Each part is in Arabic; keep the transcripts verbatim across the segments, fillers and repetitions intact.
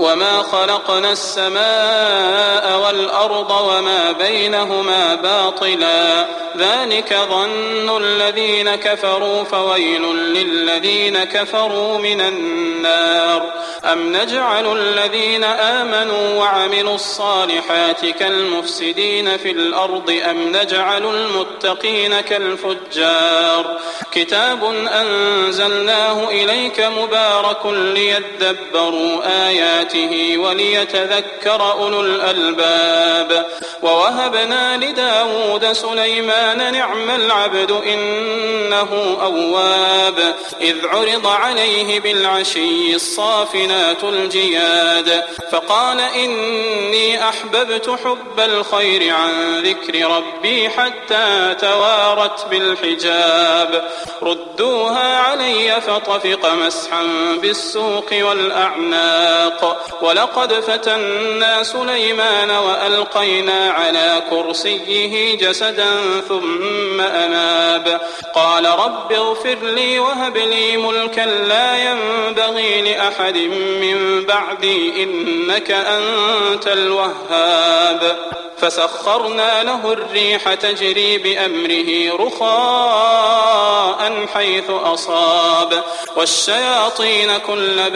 وما خلقنا السماء والأرض وما بينهما باطلا ذلك ظن الذين كفروا فويل للذين كفروا من النار أم نجعل الذين آمنوا وعملوا الصالحات كالمفسدين في الأرض أم نجعل المتقين كالفجار كتاب أنزلناه إليك مبارك ليدبروا آياته وليتذكر أولو الألباب ووهبنا لداود سليمان نعم العبد إنه أواب إذ عرض عليه بالعشي الصافنات الجياد فقال إني أحببت حب الخير عن ذكر ربي حتى توارت بالحجاب ردوها علي فطفق مسحا بالسوق والأعناق ولقد فتنا سليمان وألقينا على كرسيه جسدا ثم أناب قال رب اغفر لي وهب لي ملكا لا ينبغي لأحد من بعدي إنك أنت الوهاب فسخرنا له الريح تجري بأمره رخاء حيث أصاب والشياطين كل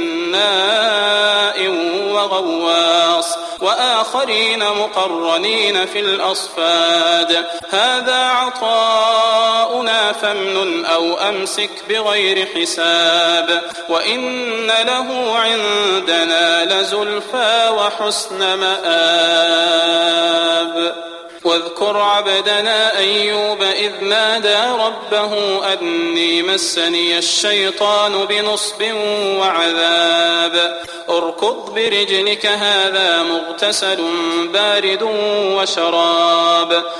بناء وغواص وآخرين مقرنين في الأصفاد هذا عطاؤنا فامنن أو أمسك بغير حساب وإن له عندنا لزلفى وحسن مآب واذكر عبدنا أيوب إذ نادى ربه أني مسني الشيطان بنصب وعذاب اركض برجلك هذا مغتسل بارد وشراب